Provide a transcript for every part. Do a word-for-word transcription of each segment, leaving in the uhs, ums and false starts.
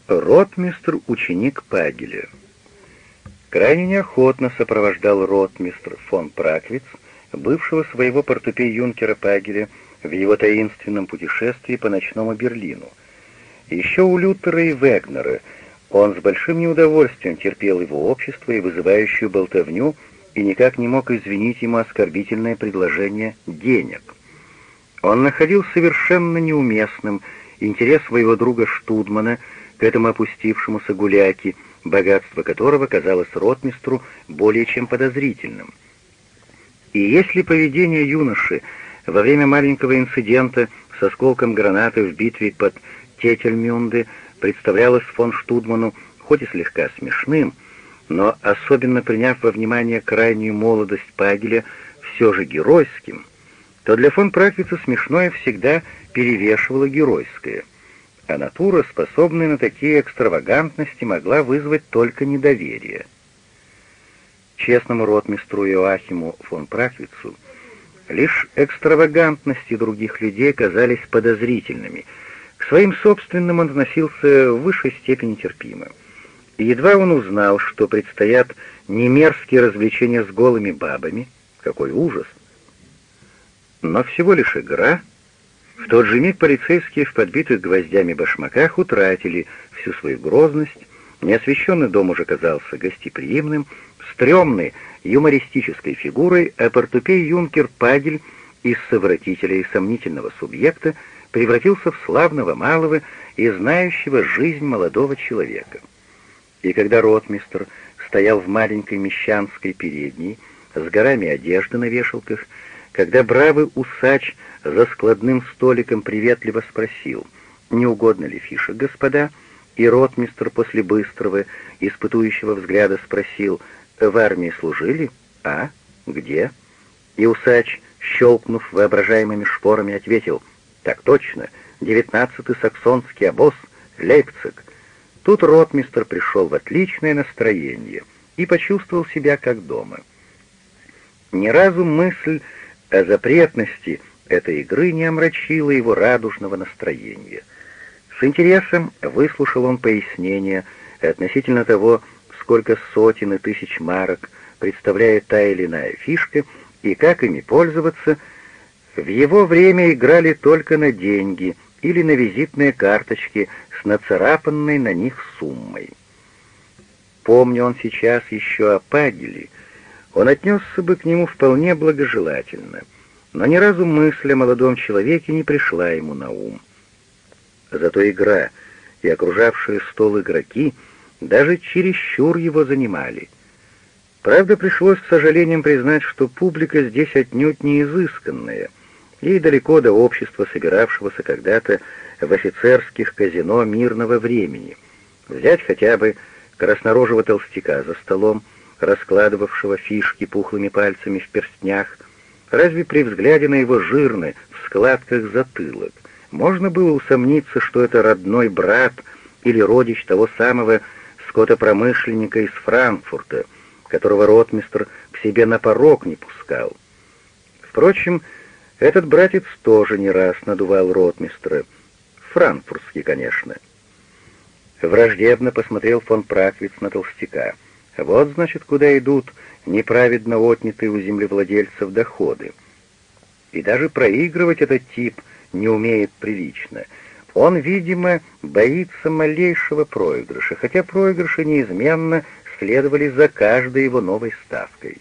Ротмистр — ученик Пагеля. Крайне неохотно сопровождал ротмистр фон Праквиц бывшего своего портупей-юнкера Пагеля в его таинственном путешествии по ночному Берлину. Еще у Лютера и Вегнера он с большим неудовольствием терпел его общество и вызывающую болтовню и никак не мог извинить ему оскорбительное предложение денег. Он находил совершенно неуместным интерес своего друга Штудмана к этому опустившемуся гуляке, богатство которого казалось ротмистру более чем подозрительным. И если поведение юноши во время маленького инцидента с осколком гранаты в битве под Тетельмюнде представлялось фон Штудману хоть и слегка смешным, но, особенно приняв во внимание крайнюю молодость Пагеля, все же геройским, то для фон Праквица смешное всегда перевешивало геройское, а натура, способная на такие экстравагантности, могла вызвать только недоверие. Честному ротмистру Иоахиму фон Праквицу лишь экстравагантности других людей казались подозрительными, к своим собственным он относился в высшей степени терпимо. И едва он узнал, что предстоят не мерзкие развлечения с голыми бабами, какой ужас, но всего лишь игра, в тот же миг полицейские в подбитых гвоздями башмаках утратили всю свою грозность, неосвещенный дом уже казался гостеприимным, стрёмной юмористической фигурой, а портупей-юнкер Пагель из совратителя и сомнительного субъекта превратился в славного малого и знающего жизнь молодого человека. И когда ротмистр стоял в маленькой мещанской передней с горами одежды на вешалках, когда бравый усач за складным столиком приветливо спросил, не угодно ли фишек, господа, и ротмистр после быстрого, испытующего взгляда спросил, в армии служили? А? Где? И усач, щелкнув воображаемыми шпорами, ответил, так точно, девятнадцатый саксонский обоз, Лейпциг. Тут ротмистр пришел в отличное настроение и почувствовал себя как дома. Ни разу мысль о запретности этой игры не омрачила его радужного настроения. С интересом выслушал он пояснения относительно того, сколько сотен и тысяч марок представляет та или иная фишка и как ими пользоваться. В его время играли только на деньги или на визитные карточки с нацарапанной на них суммой. Помня он сейчас еще о Пагеле, он отнесся бы к нему вполне благожелательно, но ни разу мысль о молодом человеке не пришла ему на ум. Зато игра и окружавшие стол игроки даже чересчур его занимали. Правда, пришлось с сожалением признать, что публика здесь отнюдь не изысканная, и далеко до общества, собиравшегося когда-то в офицерских казино мирного времени. Взять хотя бы краснорожего толстяка за столом, раскладывавшего фишки пухлыми пальцами в перстнях. Разве при взгляде на его жирный в складках затылок можно было усомниться, что это родной брат или родич того самого скотопромышленника из Франкфурта, которого ротмистр к себе на порог не пускал? Впрочем, этот братец тоже не раз надувал ротмистра. Франкфуртский, конечно. Враждебно посмотрел фон Праквиц на толстяка. Вот, значит, куда идут неправедно отнятые у землевладельцев доходы. И даже проигрывать этот тип не умеет прилично. Он, видимо, боится малейшего проигрыша, хотя проигрыши неизменно следовали за каждой его новой ставкой.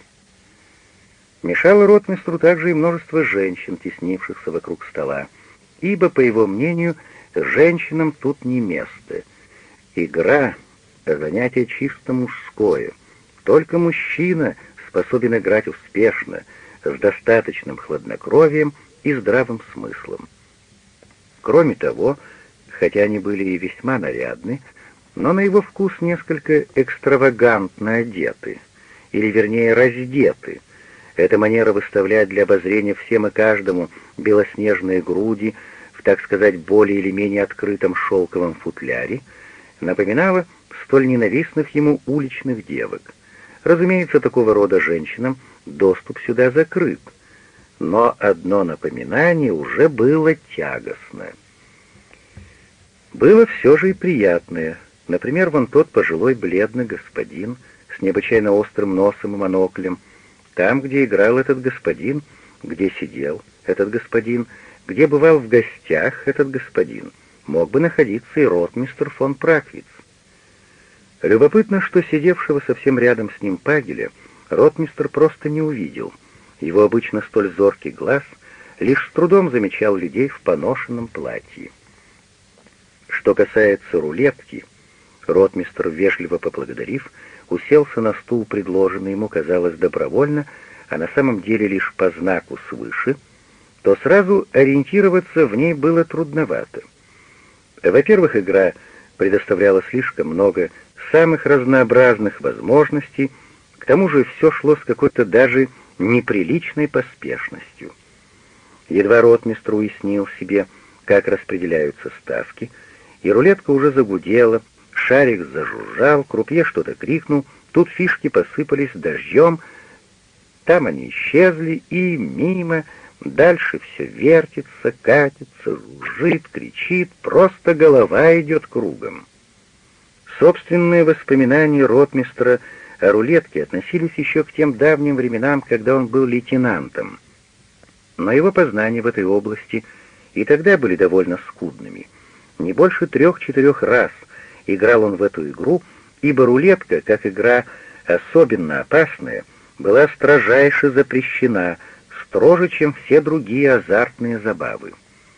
Мешало ротмистру также и множество женщин, теснившихся вокруг стола, ибо, по его мнению, женщинам тут не место. Игра — занятие чисто мужское. Только мужчина способен играть успешно, с достаточным хладнокровием и здравым смыслом. Кроме того, хотя они были и весьма нарядны, но на его вкус несколько экстравагантно одеты, или вернее раздеты. Эта манера выставлять для обозрения всем и каждому белоснежные груди в, так сказать, более или менее открытом шелковом футляре напоминала столь ненавистных ему уличных девок. Разумеется, такого рода женщинам доступ сюда закрыт, но одно напоминание уже было тягостно. Было все же и приятное. Например, вон тот пожилой бледный господин с необычайно острым носом и моноклем. Там, где играл этот господин, где сидел этот господин, где бывал в гостях этот господин, мог бы находиться и ротмистр фон Праквиц. Любопытно, что сидевшего совсем рядом с ним Пагеля ротмистр просто не увидел. Его обычно столь зоркий глаз лишь с трудом замечал людей в поношенном платье. Что касается рулетки, ротмистр, вежливо поблагодарив, уселся на стул, предложенный ему, казалось, добровольно, а на самом деле лишь по знаку свыше, то сразу ориентироваться в ней было трудновато. Во-первых, игра предоставляла слишком много самых разнообразных возможностей, к тому же все шло с какой-то даже неприличной поспешностью. Едва ротмистр уяснил себе, как распределяются ставки, и рулетка уже загудела, шарик зажужжал, крупье что-то крикнул, тут фишки посыпались дождем, там они исчезли, и мимо, дальше все вертится, катится, жужжит, кричит, просто голова идет кругом. Собственные воспоминания ротмистра о рулетке относились еще к тем давним временам, когда он был лейтенантом. Но его познания в этой области и тогда были довольно скудными. Не больше трех-четырех раз играл он в эту игру, ибо рулетка, как игра особенно опасная, была строжайше запрещена, строже, чем все другие азартные забавы.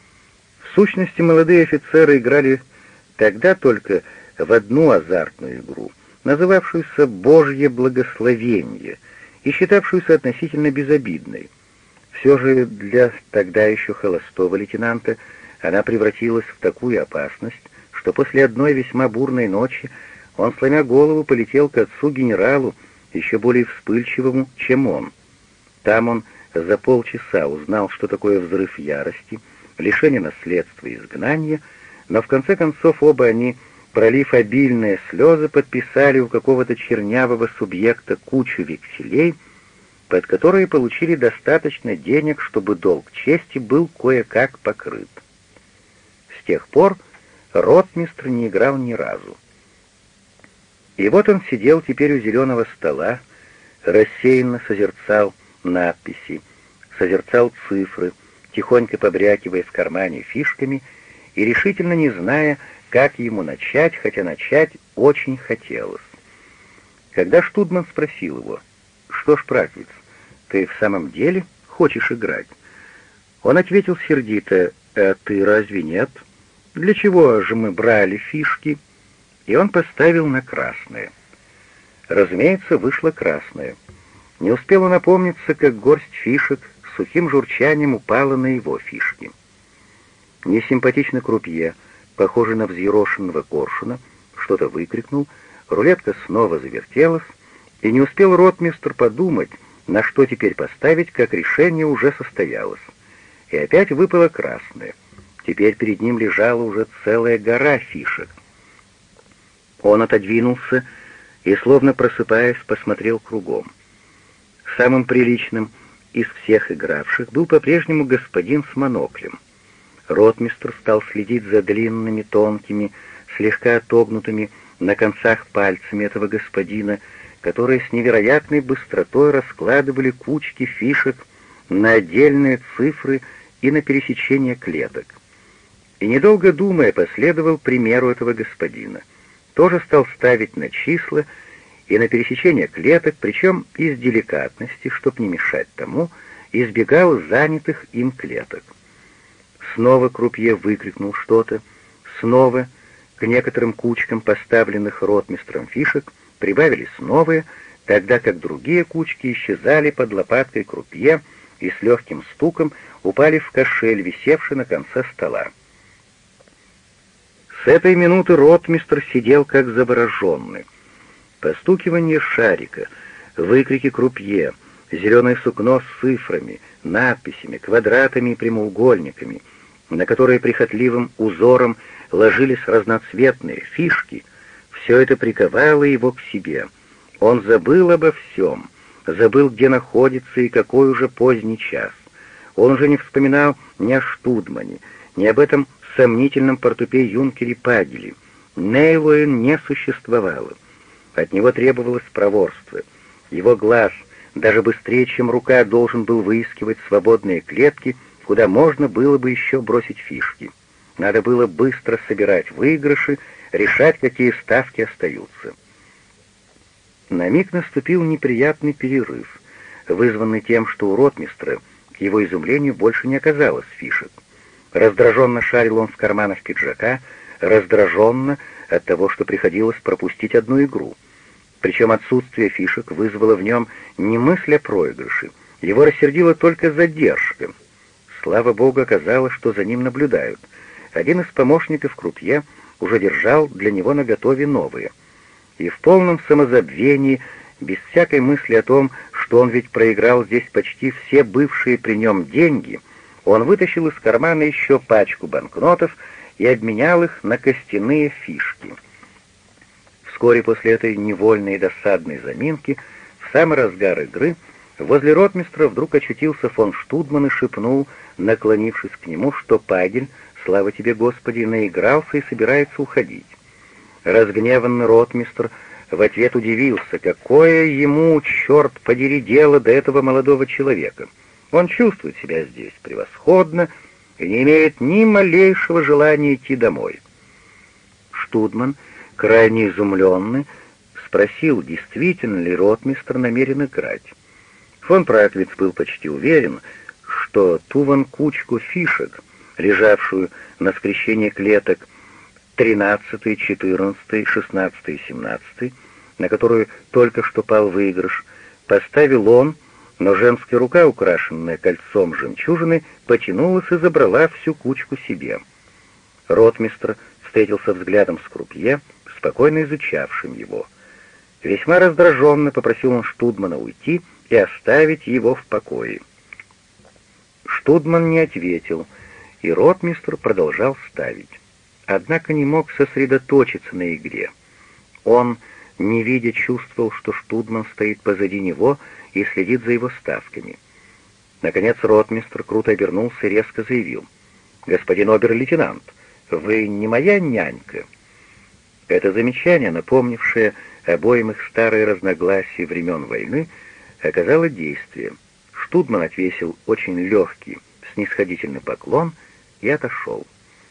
В сущности, молодые офицеры играли тогда только в одну азартную игру, называвшуюся «Божье благословение» и считавшуюся относительно безобидной. Все же для тогда еще холостого лейтенанта она превратилась в такую опасность, что после одной весьма бурной ночи он, сломя голову, полетел к отцу-генералу, еще более вспыльчивому, чем он. Там он за полчаса узнал, что такое взрыв ярости, лишение наследства и изгнание, но в конце концов оба они, пролив обильные слезы, подписали у какого-то чернявого субъекта кучу векселей, под которые получили достаточно денег, чтобы долг чести был кое-как покрыт. С тех пор ротмистр не играл ни разу. И вот он сидел теперь у зеленого стола, рассеянно созерцал надписи, созерцал цифры, тихонько побрякивая в кармане фишками и решительно не зная, как ему начать, хотя начать очень хотелось. Когда Штудман спросил его: «Что ж, Праквиц, ты в самом деле хочешь играть?» Он ответил сердито: «А ты разве нет? Для чего же мы брали фишки?» И он поставил на красное. Разумеется, вышло красное. Не успел он опомниться, как горсть фишек с сухим журчанием упала на его фишки. Несимпатичный крупье, похожий на взъерошенного коршуна, что-то выкрикнул, рулетка снова завертелась, и не успел ротмистр подумать, на что теперь поставить, как решение уже состоялось. И опять выпало красное. Теперь перед ним лежала уже целая гора фишек. Он отодвинулся и, словно просыпаясь, посмотрел кругом. Самым приличным из всех игравших был по-прежнему господин с моноклем. Ротмистр стал следить за длинными, тонкими, слегка отогнутыми на концах пальцами этого господина, которые с невероятной быстротой раскладывали кучки фишек на отдельные цифры и на пересечение клеток. И, недолго думая, последовал примеру этого господина. Тоже стал ставить на числа и на пересечение клеток, причем из деликатности, чтоб не мешать тому, избегал занятых им клеток. Снова крупье выкрикнул что-то, снова к некоторым кучкам поставленных ротмистром фишек прибавились новые, тогда как другие кучки исчезали под лопаткой крупье и с легким стуком упали в кошель, висевший на конце стола. С этой минуты ротмистр сидел как завороженный. Постукивание шарика, выкрики крупье, зеленое сукно с цифрами, надписями, квадратами и прямоугольниками, на которые прихотливым узором ложились разноцветные фишки, все это приковало его к себе. Он забыл обо всем, забыл, где находится и какой уже поздний час. Он уже не вспоминал ни о Штудмане, ни об этом сомнительном портупее-юнкере Пагеле, Нейлуэн не существовало. От него требовалось проворство. Его глаз даже быстрее, чем рука, должен был выискивать свободные клетки, куда можно было бы еще бросить фишки. Надо было быстро собирать выигрыши, решать, какие ставки остаются. На миг наступил неприятный перерыв, вызванный тем, что у ротмистра, к его изумлению, больше не оказалось фишек. Раздраженно шарил он в карманах пиджака, раздраженно от того, что приходилось пропустить одну игру. Причем отсутствие фишек вызвало в нем не мысль о проигрыше, его рассердила только задержка. Слава богу, оказалось, что за ним наблюдают. Один из помощников крупье уже держал для него наготове новые. И в полном самозабвении, без всякой мысли о том, что он ведь проиграл здесь почти все бывшие при нем деньги, он вытащил из кармана еще пачку банкнотов и обменял их на костяные фишки. Вскоре после этой невольной и досадной заминки, в самый разгар игры, возле ротмистра вдруг очутился фон Штудман и шепнул, наклонившись к нему, что Пагель, слава тебе, Господи, наигрался и собирается уходить. Разгневанный ротмистр в ответ удивился, какое ему, черт подери, дело до этого молодого человека. Он чувствует себя здесь превосходно и не имеет ни малейшего желания идти домой. Штудман, крайне изумленный, спросил, действительно ли ротмистр намерен играть. Фон Праклиц был почти уверен, что ту вон кучку фишек, лежавшую на скрещении клеток тринадцатый, четырнадцатый, шестнадцатый и семнадцатый, на которую только что пал выигрыш, поставил он, но женская рука, украшенная кольцом жемчужины, потянулась и забрала всю кучку себе. Ротмистр встретился взглядом с крупье, спокойно изучавшим его. Весьма раздраженно попросил он Штудмана уйти и оставить его в покое. Штудман не ответил, и ротмистр продолжал ставить. Однако не мог сосредоточиться на игре. Он, не видя, чувствовал, что Штудман стоит позади него и следит за его ставками. Наконец ротмистр круто обернулся и резко заявил: «Господин обер-лейтенант, вы не моя нянька?» Это замечание, напомнившее обоим их старые разногласия времен войны, оказало действие. Штудман отвесил очень легкий, снисходительный поклон и отошел.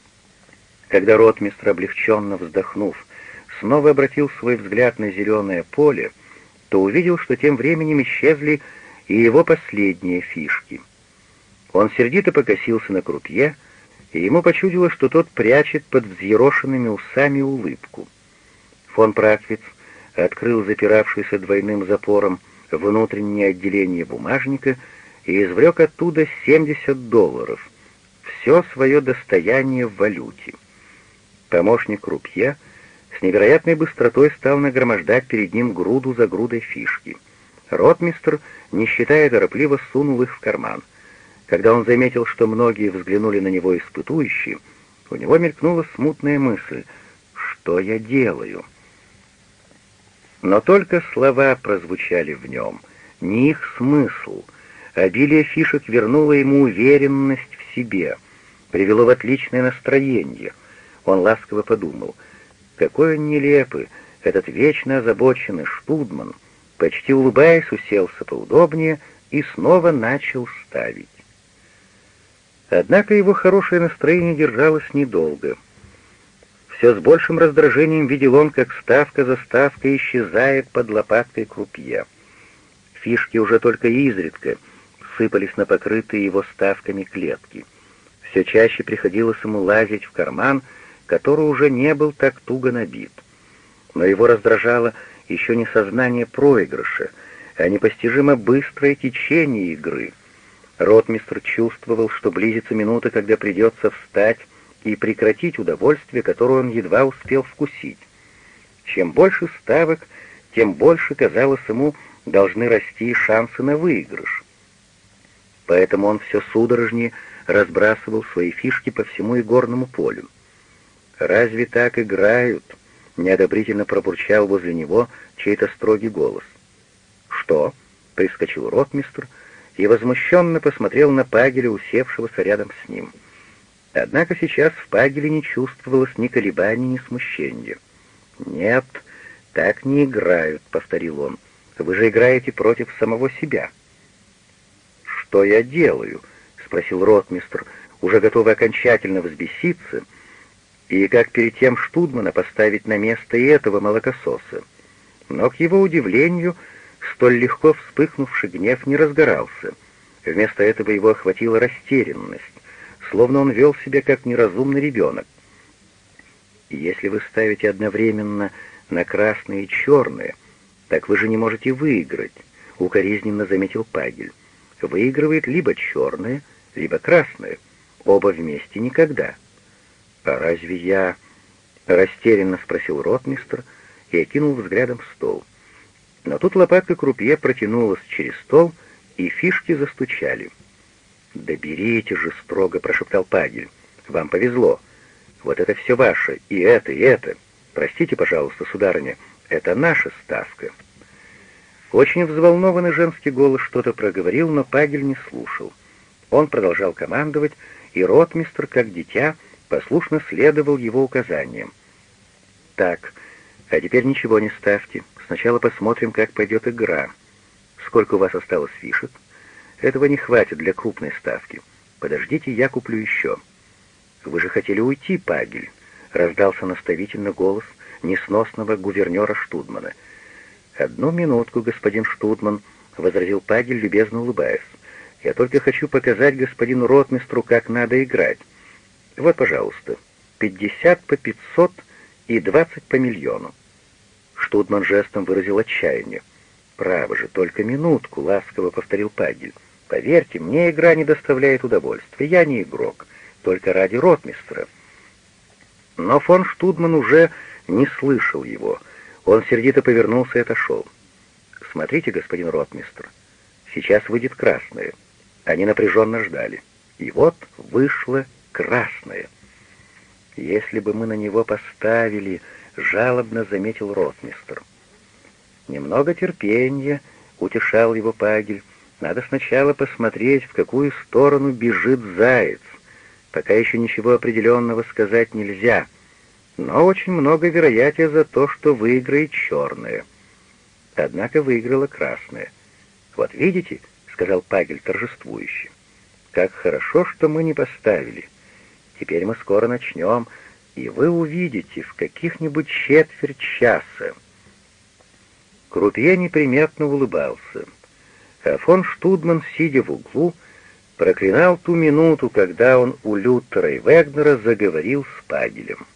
Когда ротмистр, облегченно вздохнув, снова обратил свой взгляд на зеленое поле, то увидел, что тем временем исчезли и его последние фишки. Он сердито покосился на крупье, и ему почудилось, что тот прячет под взъерошенными усами улыбку. Фон Праклиц открыл запиравшийся двойным запором внутреннее отделение бумажника и извлек оттуда семьдесят долларов, все свое достояние в валюте. Помощник крупье с невероятной быстротой стал нагромождать перед ним груду за грудой фишки. Ротмистр, не считая, торопливо сунул их в карман. Когда он заметил, что многие взглянули на него испытующе, у него мелькнула смутная мысль: «Что я делаю?» Но только слова прозвучали в нем, не их смысл. Обилие фишек вернуло ему уверенность в себе, привело в отличное настроение. Он ласково подумал: какой он нелепый, этот вечно озабоченный Штудман. Почти улыбаясь, уселся поудобнее и снова начал ставить. Однако его хорошее настроение держалось недолго. Все с большим раздражением видел он, как ставка за ставкой исчезает под лопаткой крупье. Фишки уже только изредка сыпались на покрытые его ставками клетки. Все чаще приходилось ему лазить в карман, который уже не был так туго набит. Но его раздражало еще не сознание проигрыша, а непостижимо быстрое течение игры. Ротмистр чувствовал, что близится минута, когда придется встать и прекратить удовольствие, которое он едва успел вкусить. Чем больше ставок, тем больше, казалось ему, должны расти шансы на выигрыш. Поэтому он все судорожнее разбрасывал свои фишки по всему игорному полю. «Разве так играют?» — неодобрительно пробурчал возле него чей-то строгий голос. «Что?» — прискочил ротмистр и возмущенно посмотрел на Пагеля, усевшегося рядом с ним. Однако сейчас в Пагеле не чувствовалось ни колебаний, ни смущения. «Нет, так не играют», — повторил он. «Вы же играете против самого себя». «Что я делаю?» — спросил ротмистр, уже готовый окончательно взбеситься, и как перед тем Штудмана поставить на место и этого молокососа. Но, к его удивлению, столь легко вспыхнувший гнев не разгорался. Вместо этого его охватила растерянность, словно он вел себя как неразумный ребенок. «Если вы ставите одновременно на красные и черные, так вы же не можете выиграть», — укоризненно заметил Пагель. «Выигрывает либо черные, либо красные. Оба вместе никогда». «А разве я...» — растерянно спросил ротмистр и окинул взглядом стол. Но тут лопатка крупье протянулась через стол, и фишки застучали. «Да берите же строго», — прошептал Пагель. «Вам повезло. Вот это все ваше, и это, и это. Простите, пожалуйста, сударыня, это наша ставка». Очень взволнованный женский голос что-то проговорил, но Пагель не слушал. Он продолжал командовать, и ротмистр, как дитя, послушно следовал его указаниям. «Так, а теперь ничего не ставьте. Сначала посмотрим, как пойдет игра. Сколько у вас осталось фишек? Этого не хватит для крупной ставки. Подождите, я куплю еще». «Вы же хотели уйти, Пагель», — раздался наставительно голос несносного гувернера Штудмана. «Одну минутку, господин Штудман», — возразил Пагель, любезно улыбаясь. «Я только хочу показать господину ротмистру, как надо играть. Вот, пожалуйста, пятьдесят по пятьсот и двадцать по миллиону». Штудман жестом выразил отчаяние. «Право же, только минутку», — ласково повторил Пагель. «Поверьте, мне игра не доставляет удовольствия. Я не игрок, только ради ротмистра». Но фон Штудман уже не слышал его. Он сердито повернулся и отошел. «Смотрите, господин ротмистр, сейчас выйдет красное». Они напряженно ждали. И вот вышло красное. «Если бы мы на него поставили», — жалобно заметил ротмистр. «Немного терпения», — утешал его Пагель. «Надо сначала посмотреть, в какую сторону бежит заяц. Пока еще ничего определенного сказать нельзя, но очень много вероятия за то, что выиграет черное». Однако выиграла красное. «Вот видите», — сказал Пагель торжествующе, — «как хорошо, что мы не поставили. Теперь мы скоро начнем, и вы увидите в каких-нибудь четверть часа». Крупье неприметно улыбался, а фон Штудман, сидя в углу, проклинал ту минуту, когда он у Лютера и Вегнера заговорил с Пагелем.